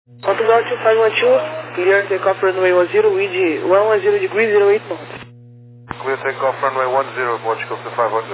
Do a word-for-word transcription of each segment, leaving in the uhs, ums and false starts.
Portugal two five one two, clear takeoff runway one zero, wind one one zero degree zero eight knots. Clear takeoff runway one zero, Portugal two five one two.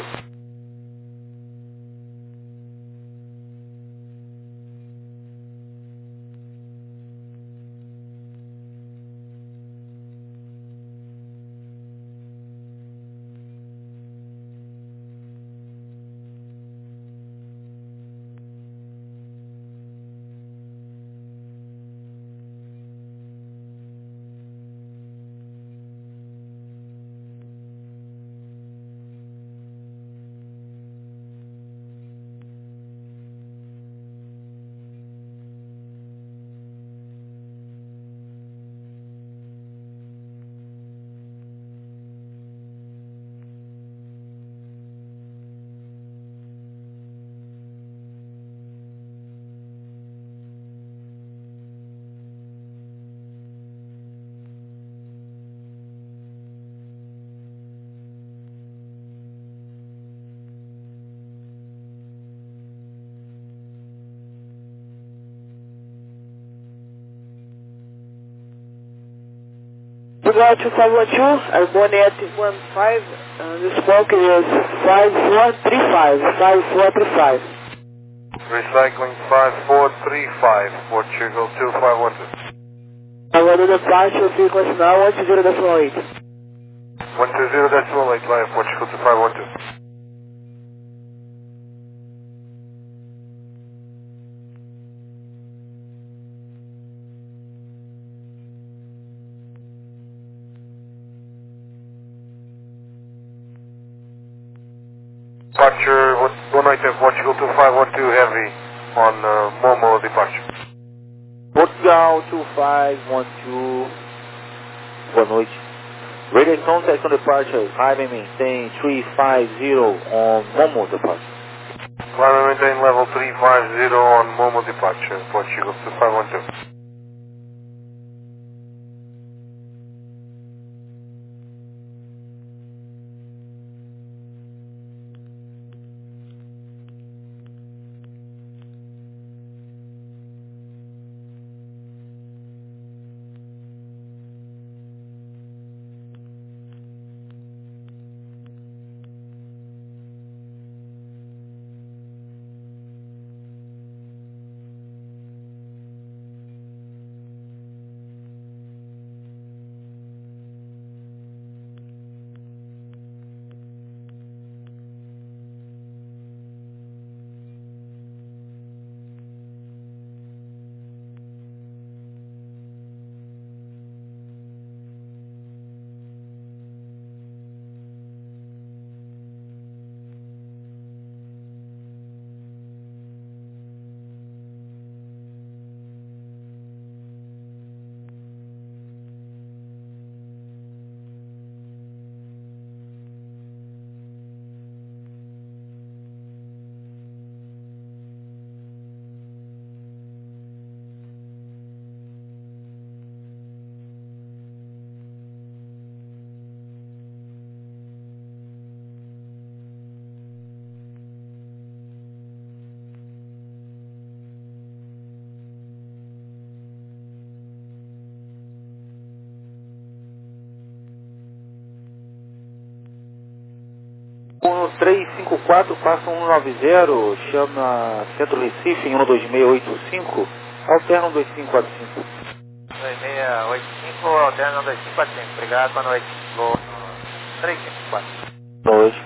Portugal two five one two, airborne at one five, uh, the smoke is five four three five, five four three five. Recycling five four three five, Portugal two five one two. Agora departure frequency now one two zero decimal eight. one two zero decimal eight, live, Portugal two five one two. Departure, one night at Portugal two five one two heavy on uh, Momo departure. Portugal two five one two, boa noite. Radio contact on departure, climb and maintain three five zero on Momo departure. Climb and maintain level three five zero on Momo departure, Portugal two five one two. um três cinco quatro, passa um nove zero, chama Centro Recife em um dois seis oito cinco, alterna um dois cinco quatro cinco. dois seis oito cinco, alterna um dois cinco quatro cinco, obrigado, boa noite. Vou três cinco quatro. Boa noite.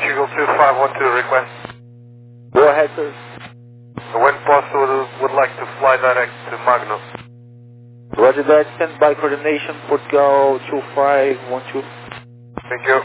Portugal two five one two, request. Go ahead, sir. When possible, would like to fly direct to Magno. Roger that. Stand by coordination, Portugal two five one two. Thank you.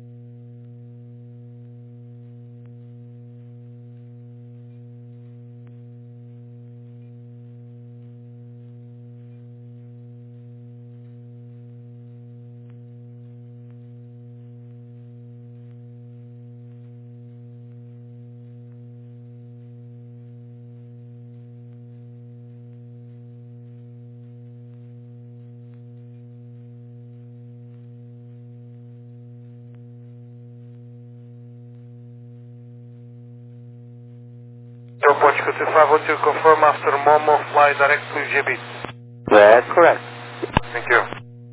So Portugal two five one two, confirm after Momo, fly direct to J B. That's correct. Thank you.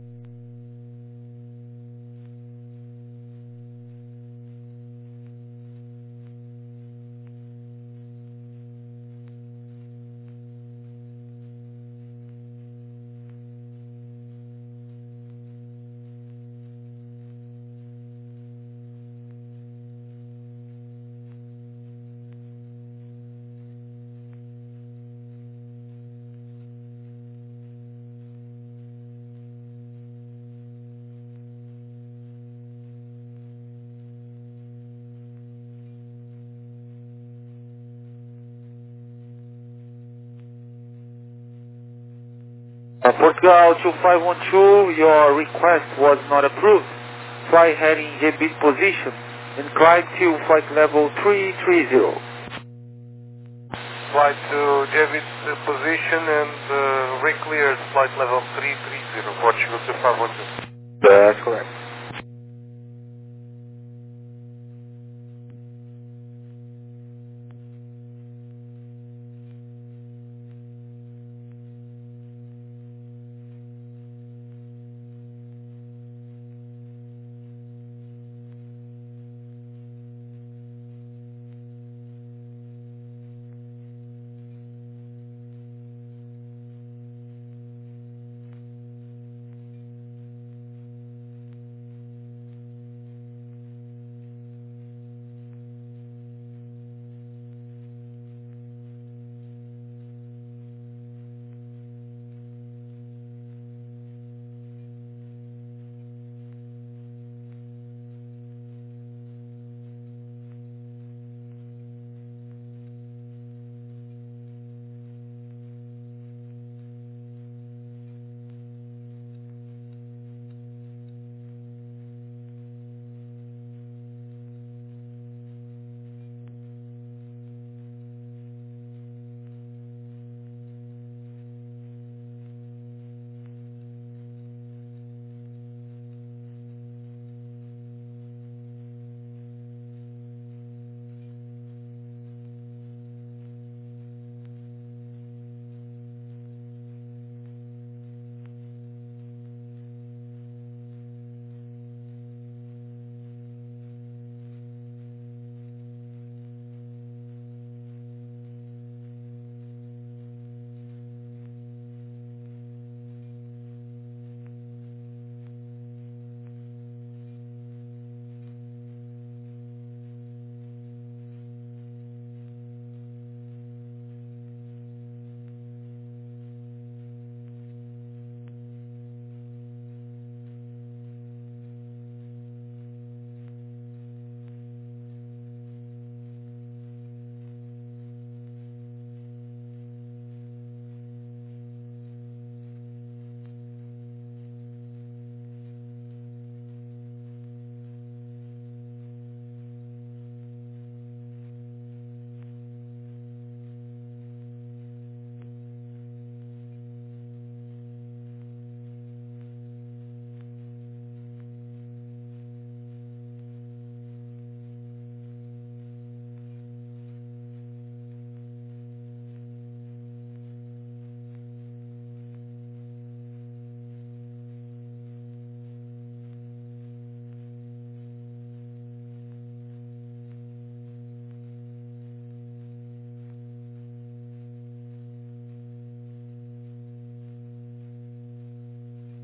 Uh, Portugal two five one two, your request was not approved. Fly heading J B position and climb to flight level three three zero. Flight to J B's position and uh, re-clears flight level three three zero, Portugal two five one two. That's correct.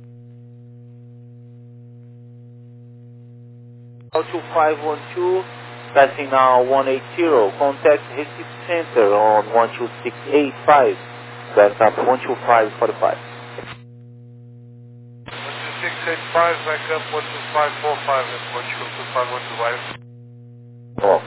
two five one two, Passing now one eighty, contact Recife Center on one two six eight five, back up one two five four five. one two six eight five, back up one two five four five, and one two five one two five. Oh.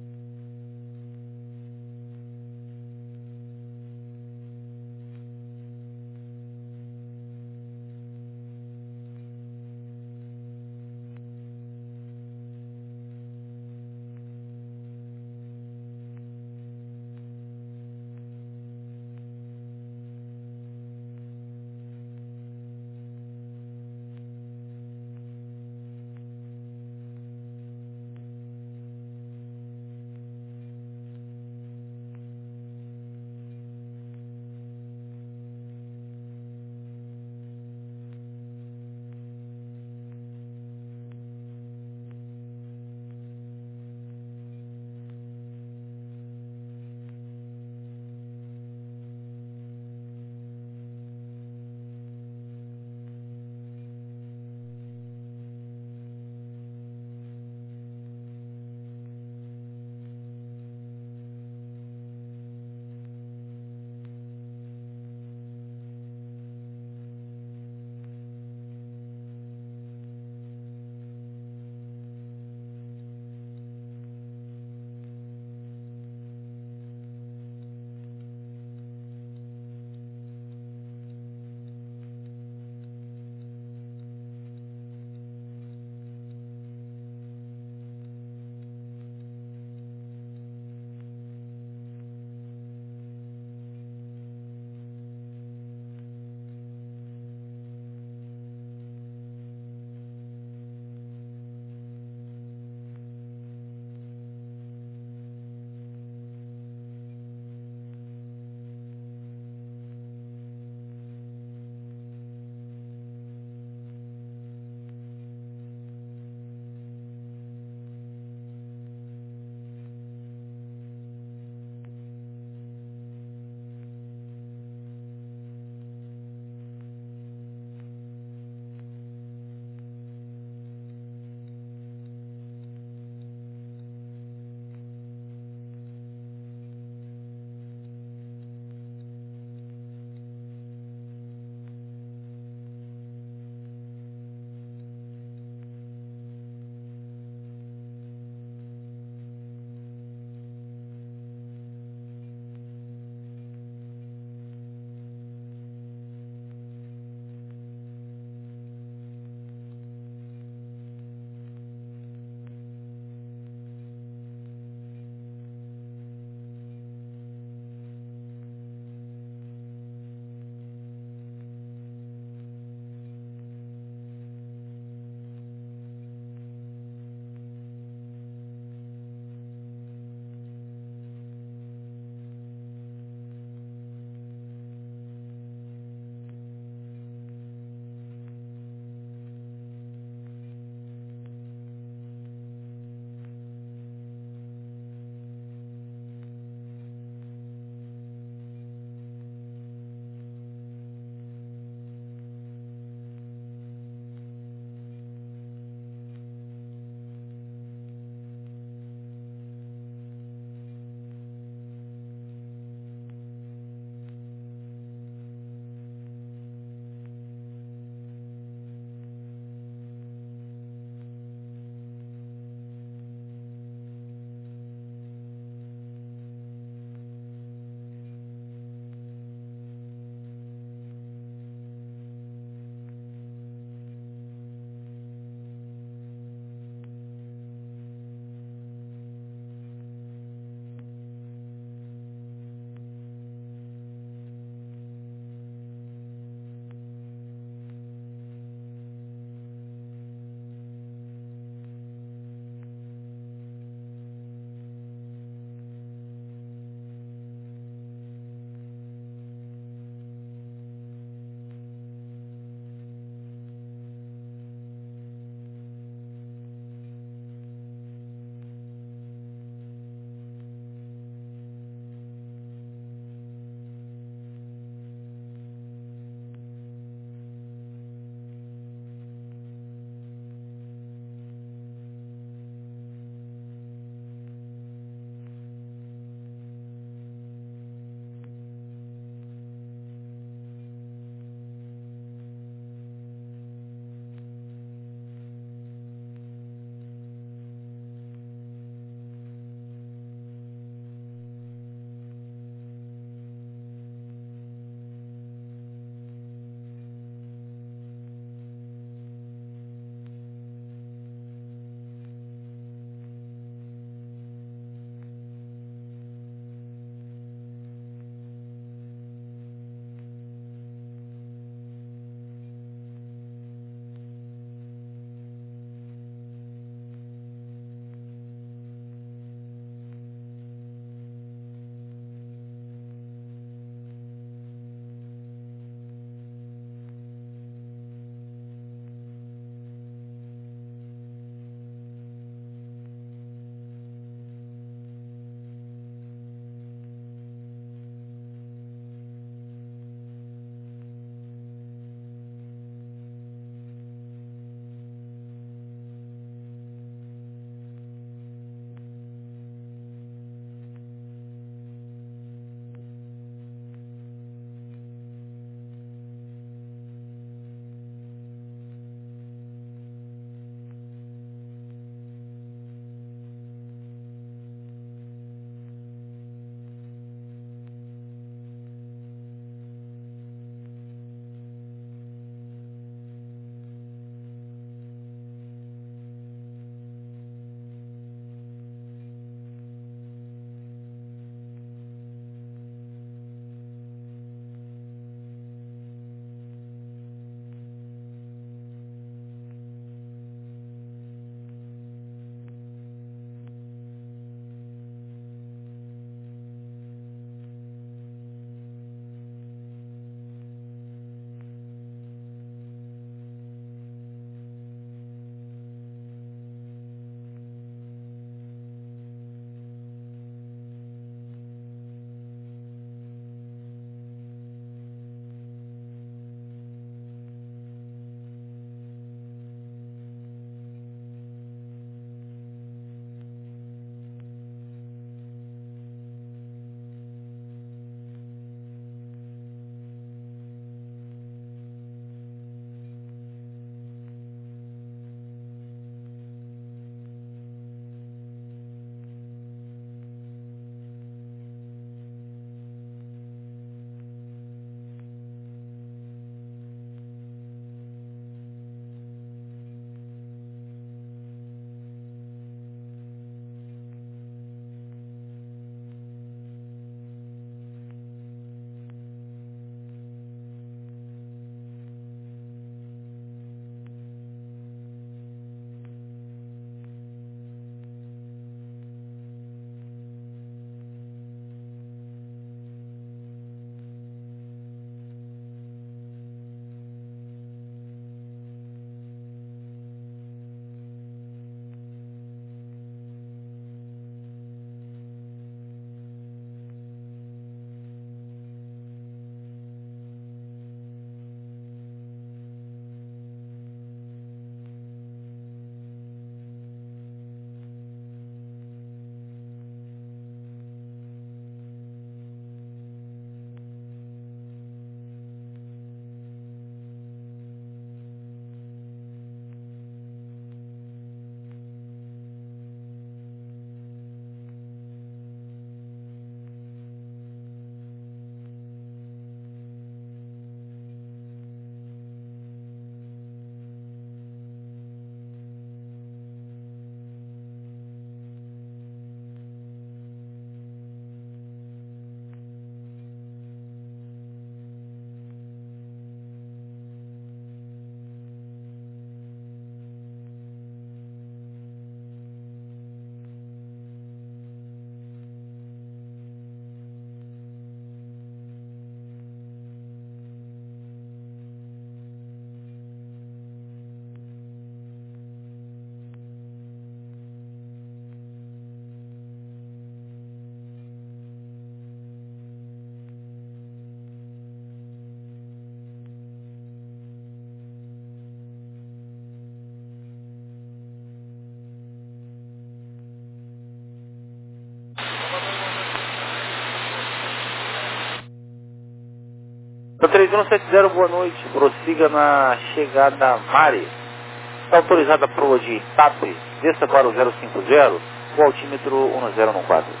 três um sete zero, boa noite. Prossiga na chegada Mare. Está autorizada a prova de T A P. Desça para o zero cinco zero, o altímetro um zero um quatro.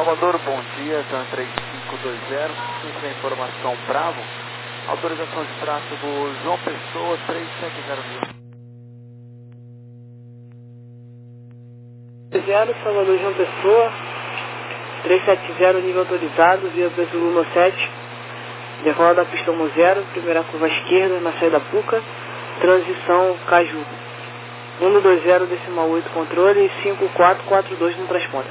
Salvador, bom dia, TAM três cinco dois zero, isso é informação Bravo, autorização de tráfego João Pessoa três sete zero mil. zero, Salvador João Pessoa, trezentos e setenta, nível autorizado, via preço Lula sete, decola da pista um zero, primeira curva esquerda, na saída Puca, transição Caju. um dois zero, decimal oito, controle, cinco quatro quatro dois no transponder.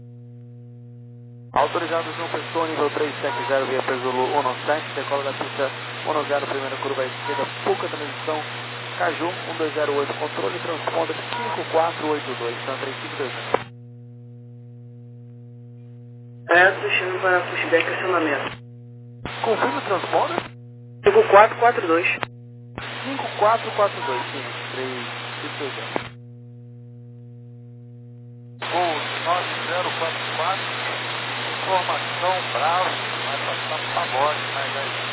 Autorizado João Pessoa, nível trezentos e setenta, via preço Lula sete, decola da pista um zero, primeira curva esquerda, Puca, transição Caju, um dois zero oito, controle, transponder cinco quatro oito dois, TAM três cinco dois zero. É, deixando para pushback e acionamento. Confirma o transponder? cinco quatro quatro dois. cinco quatro quatro dois, sim, três cinco dois zero. Gol nove zero quatro quatro, informação Bravo, vai passar pagode, mas aí.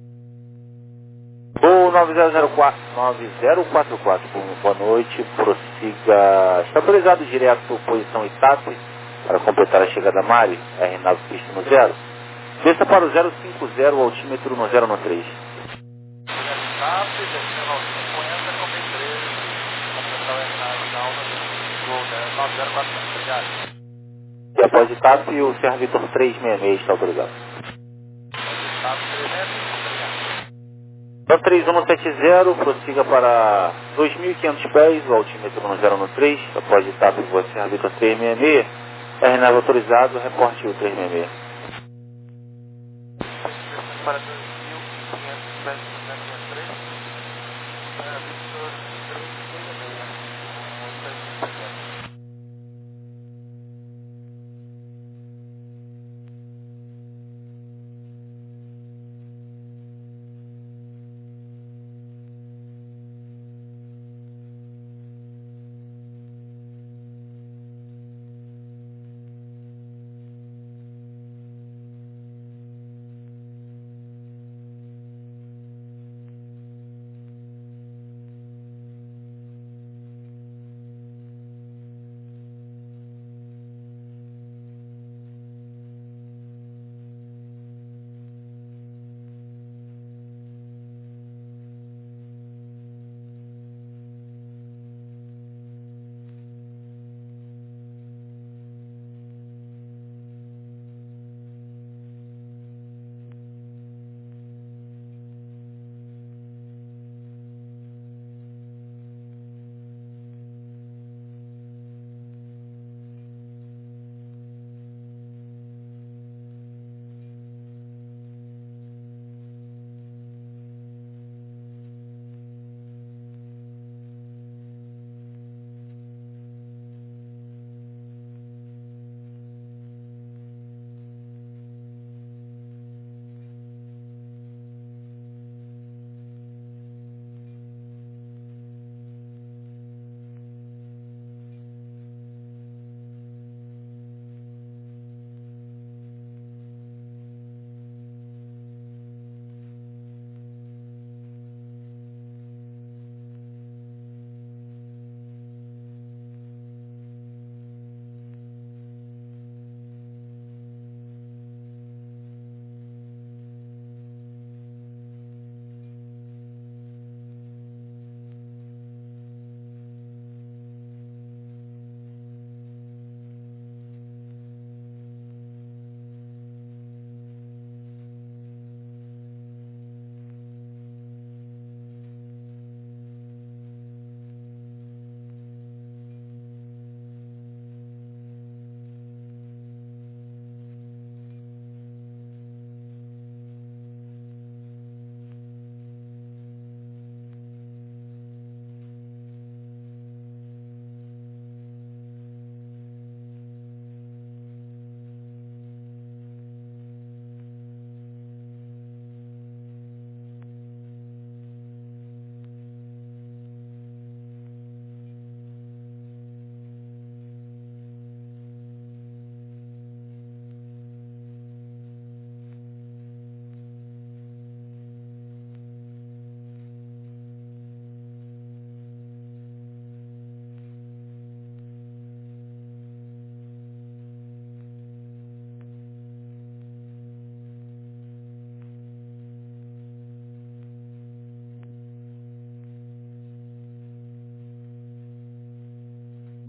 Gol nove zero zero quatro, nove zero quatro quatro, boa noite, prossiga, estabilizado direto, posição Itape, para completar a chegada Mari, R nove pista no zero, desça para o zero cinco zero, altímetro no zero no três. Itape, descendo ao cinquenta, com B treze, completar o R nove na alma do gol, né, nove zero quatro quatro, obrigado. E após Itape, o Serra Vitor trezentos e sessenta e seis está autorizado. Itape trezentos e sessenta e cinco, obrigado. Então três um sete zero, prossiga para dois mil e quinhentos pés, o altímetro no zero no três, após Itape, voa Serra Vitor trezentos e sessenta e seis, R nove autorizado, reporte o trezentos e sessenta e seis. Para dois mil e quinhentos pés no zero no três, para Victor trezentos e sessenta e seis,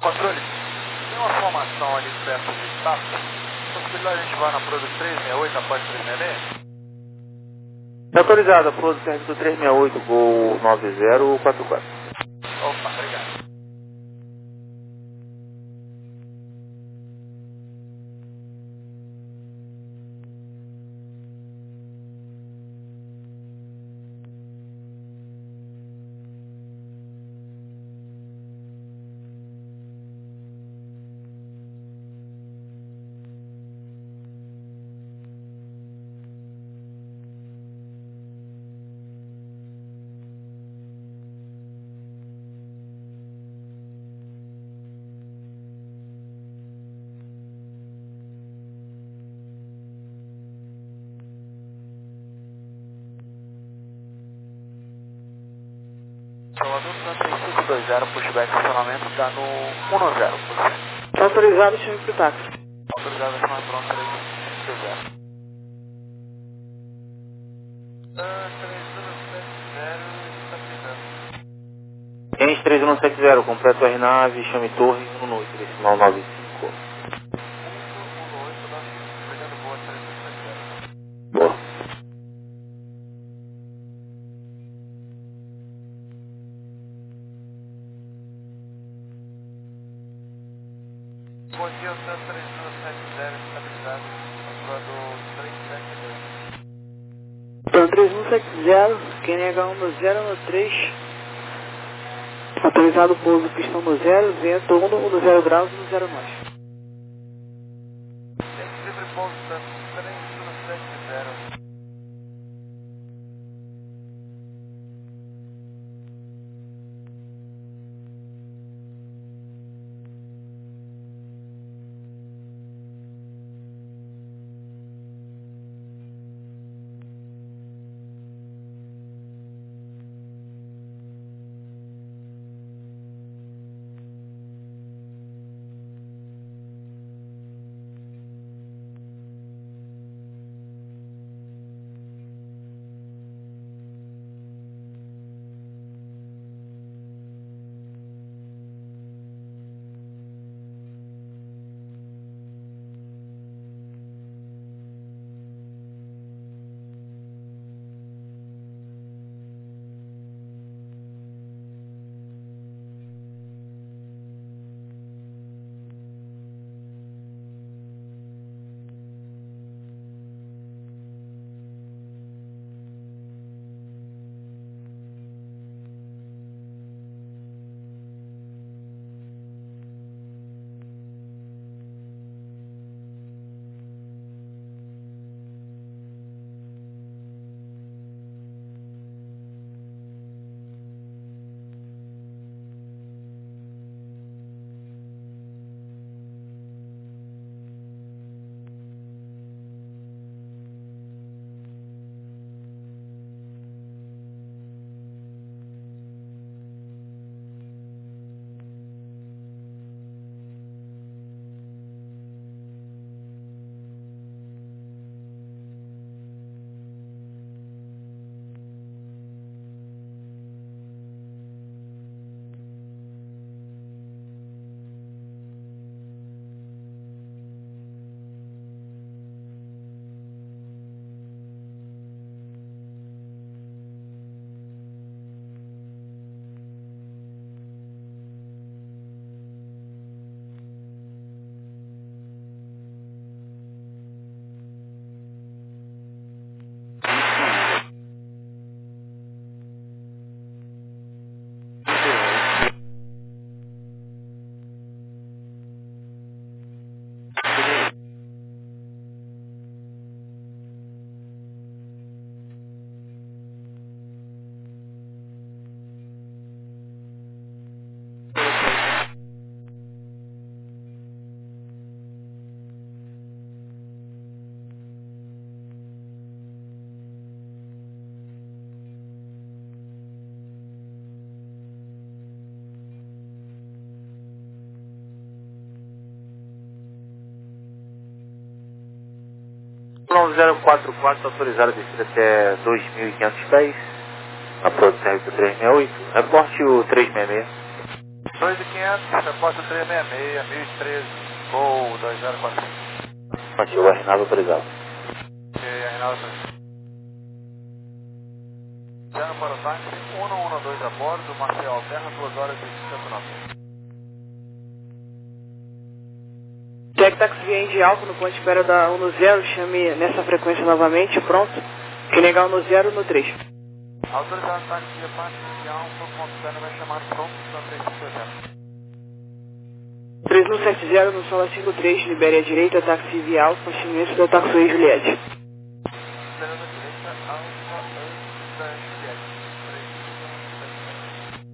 Controle, tem uma formação ali perto de Tapo. Possibilidade a gente vai na Produto três seis oito após três seis seis? Está autorizado, Produto Serviço três seis oito, Gol nove zero quatro quatro. Opa, obrigado. Salvador Santos três cinco dois zero, pushback estacionamento, está no um zero. Está autorizado, chame pro táxi. Autorizado a chamar pronto três cinco dois zero. Ah, três um sete zero, está pisando. Gens três um sete zero, completo R nave, chame torre um oito, decimal nove cinco. um oito nove cinco, obrigado, boa, três um sete zero. Boa. Bom dia, o Santos três um sete zero, estabilizado, controlador três sete dois. Então, três um sete zero, Q N H um no zero no três. Autorizado o pouso pistão no zero, vento um no zero graus e no zero nós. Gente livre, pouso Santos três um sete zero. zero quatro quatro, autorizado a descer até dois mil e quinhentos pés, na produção três seis oito, reporte o três seis seis. dois mil e quinhentos, repórter trezentos e sessenta e seis, mil e treze, Gol dois zero quatro cinco. Partiu, R nove autorizado. Ok, R nove autorizado. Zero para o táxi, cento e doze a bordo, Marcel Alterna, duas horas e cinquenta e nove. Tec táxi via de alto no ponto de espera da um no zero, chame nessa frequência novamente, pronto. Que negar um no zero no três. Autorizado táxi via parte inicial, ponto de espera vai chamar pronto, são três cinco zero. três um sete zero no Sola cinco três, libere à direita, táxi via alto, continência da Taxway Juliette. Liberando à direita, Alfa Anza Juliette. três um sete zero.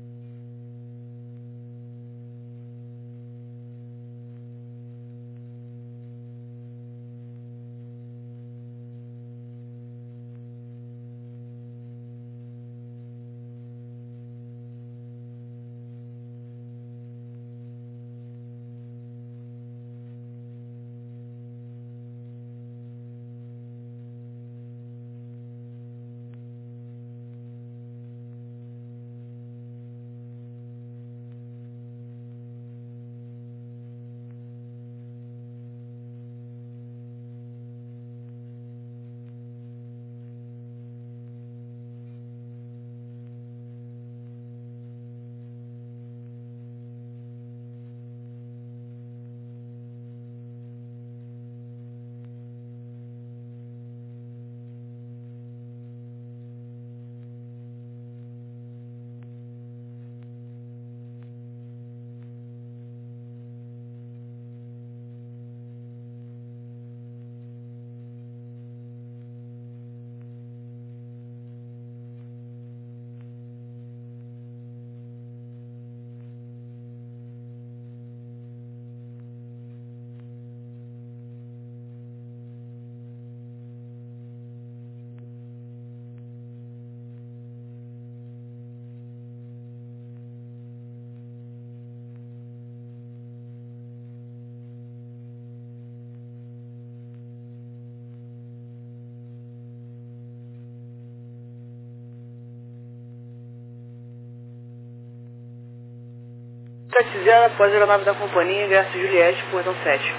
sete zero após a aeronave da companhia, ingresso Juliette, portão sete.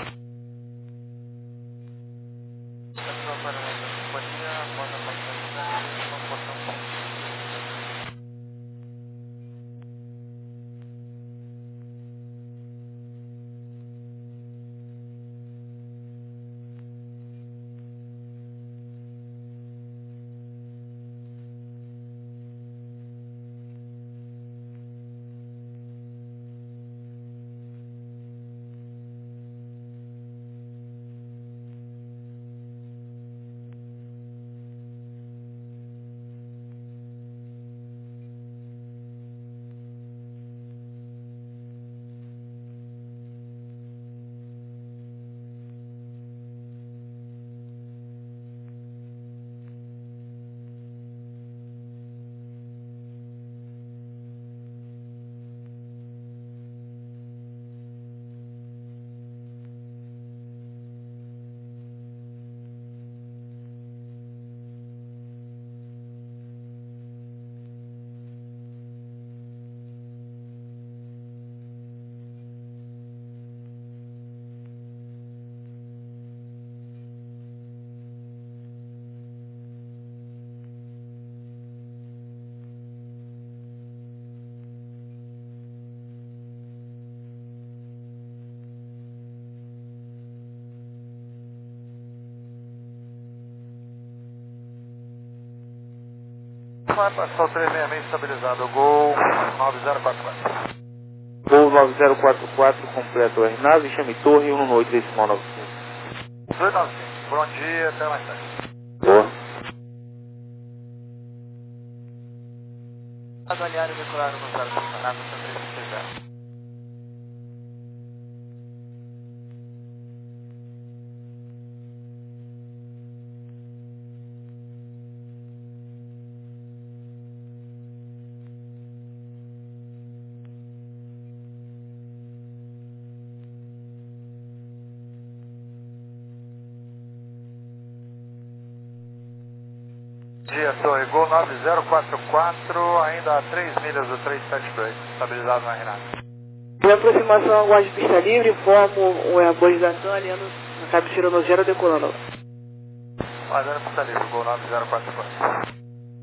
Vai passar o trezentos e sessenta e seis estabilizado, Gol nove zero quatro quatro. Gol nove zero quatro quatro, completo R nove, chame torre um oito decimal nove cinco. dois nove cinco, bom dia, até mais tarde. Boa. Avaliário decorar no zero funcionário no três cinco zero. Dia, Torre, Gol nove zero quatro quatro, ainda a três milhas do três sete dois, estabilizado na Renata. Em aproximação ao guarda de pista livre, informo o Airbus da TAM, alinhando na cabeceira no zero, decolando. Aguardando pista livre, Gol nove zero quatro quatro.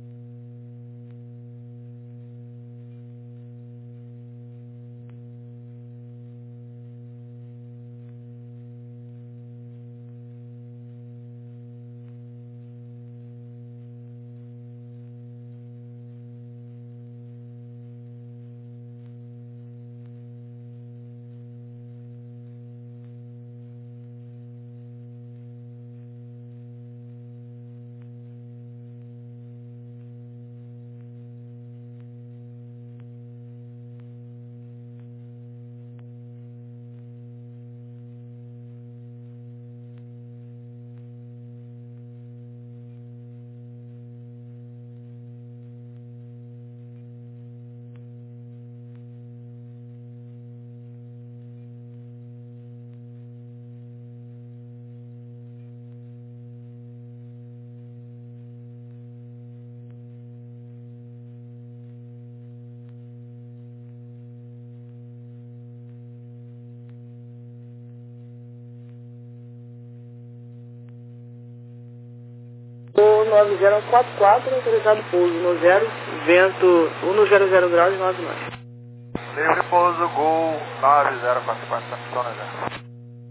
O nove zero quatro quatro, autorizado pouso no zero, vento um zero zero graus e nove nove. Livre pouso, Gol nove zero quatro quatro, pistão no zero.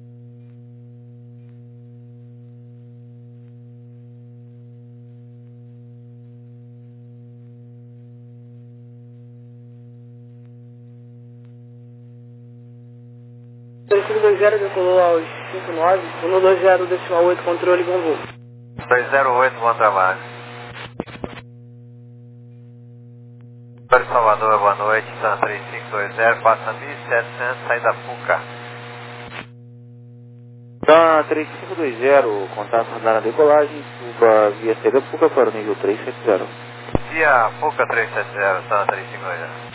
três cinco dois zero decolou aos cinco nove, um dois zero decimal oito, controle bom voo. dois zero oito, bom trabalho. Para Salvador, boa noite, TAM três cinco dois zero, passa mil e setecentos, saída Puca. TAM três cinco dois zero, contato na decolagem, suba via saída Puca para o nível três sete zero. Via Puca três sete zero, TAM três cinco dois zero.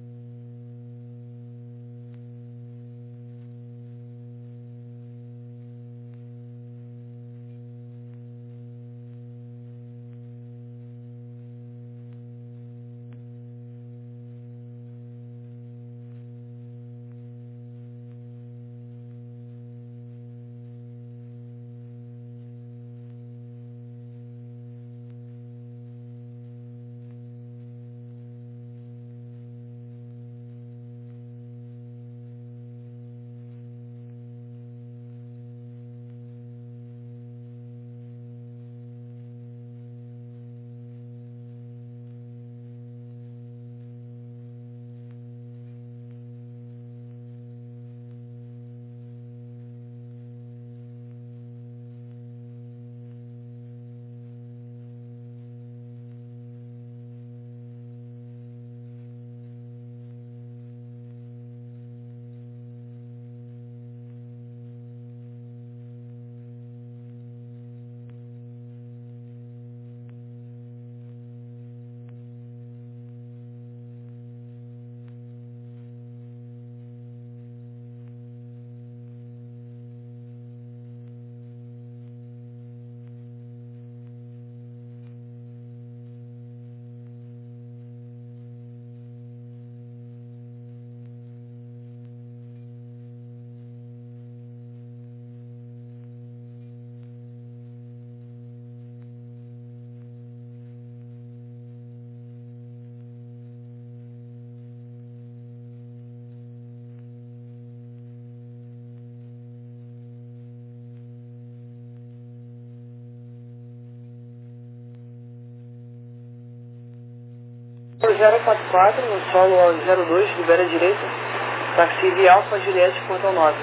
zero quatro quatro, no solo ao zero dois, libera a direita, táxi via Alfa Juliette, portão nove.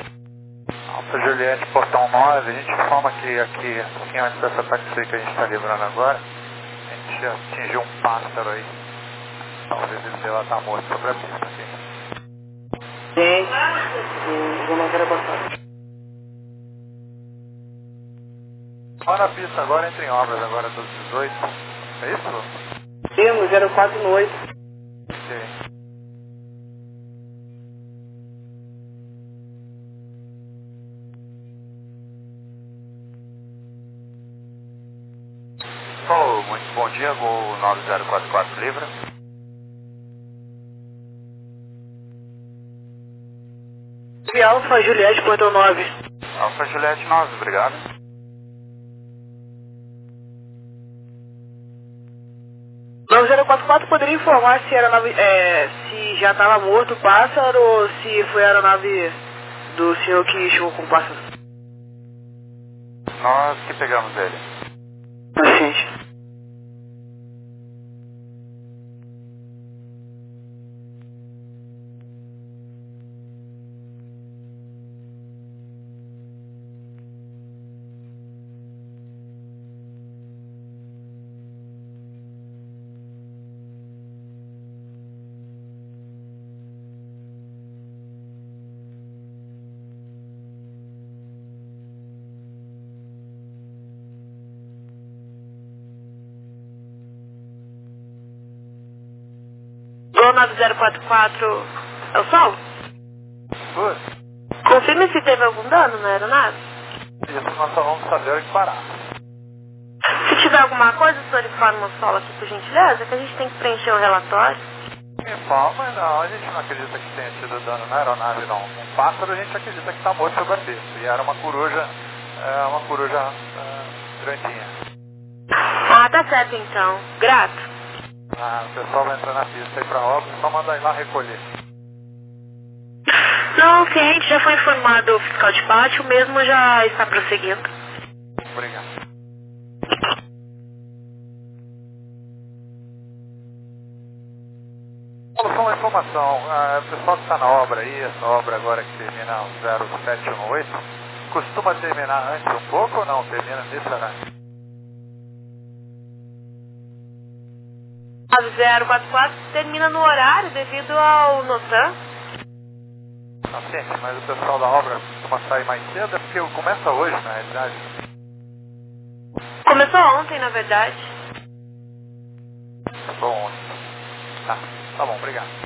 Alfa Juliette, portão nove, a gente informa que aqui, um pouquinho antes dessa taxi que a gente está livrando agora, a gente atingiu um pássaro aí. Talvez ele deva estar morto sobre a pista aqui. Gente, o Zona Vera passar. Só na pista agora, entra em obras agora dos dezoito. É isso? Temos zero quatro no oito. Ok. Oh, muito bom dia, Gol nove zero quatro quatro, livre. Alfa Juliette, portão nove. Alfa Juliette nove, obrigado. nove zero quatro quatro, poderia informar se, era nave, é, se já estava morto o pássaro ou se foi a aeronave do senhor que chegou com o pássaro? Nós que pegamos ele. Paciente. Gol nove zero quatro quatro, é o Sol? Oi. Confirme se teve algum dano na aeronave. Isso nós só vamos saber o que parar. Se tiver alguma coisa, o senhor informa o Sol aqui, por gentileza, que a gente tem que preencher o relatório. Informa, não, a gente não acredita que tenha tido dano na aeronave, não. Um pássaro a gente acredita que está morto sobre a pista. E era uma coruja, é, uma coruja é, grandinha. Ah, tá certo então. Grato. Ah, o pessoal vai entrar na pista aí pra obra, só mandar ir lá recolher. Não, o cliente já foi informado, o fiscal de pátio, o mesmo já está prosseguindo. Obrigado. Só uma informação, ah, o pessoal que está na obra aí, essa obra agora que termina o zero sete um oito, costuma terminar antes um pouco ou não? Termina nesse horário? nove zero quatro quatro termina no horário devido ao NOTAM. Não, sim, mas o pessoal da obra costuma sair mais cedo, é porque começa hoje, na realidade. Começou ontem, na verdade. Bom, tá, tá bom, obrigado.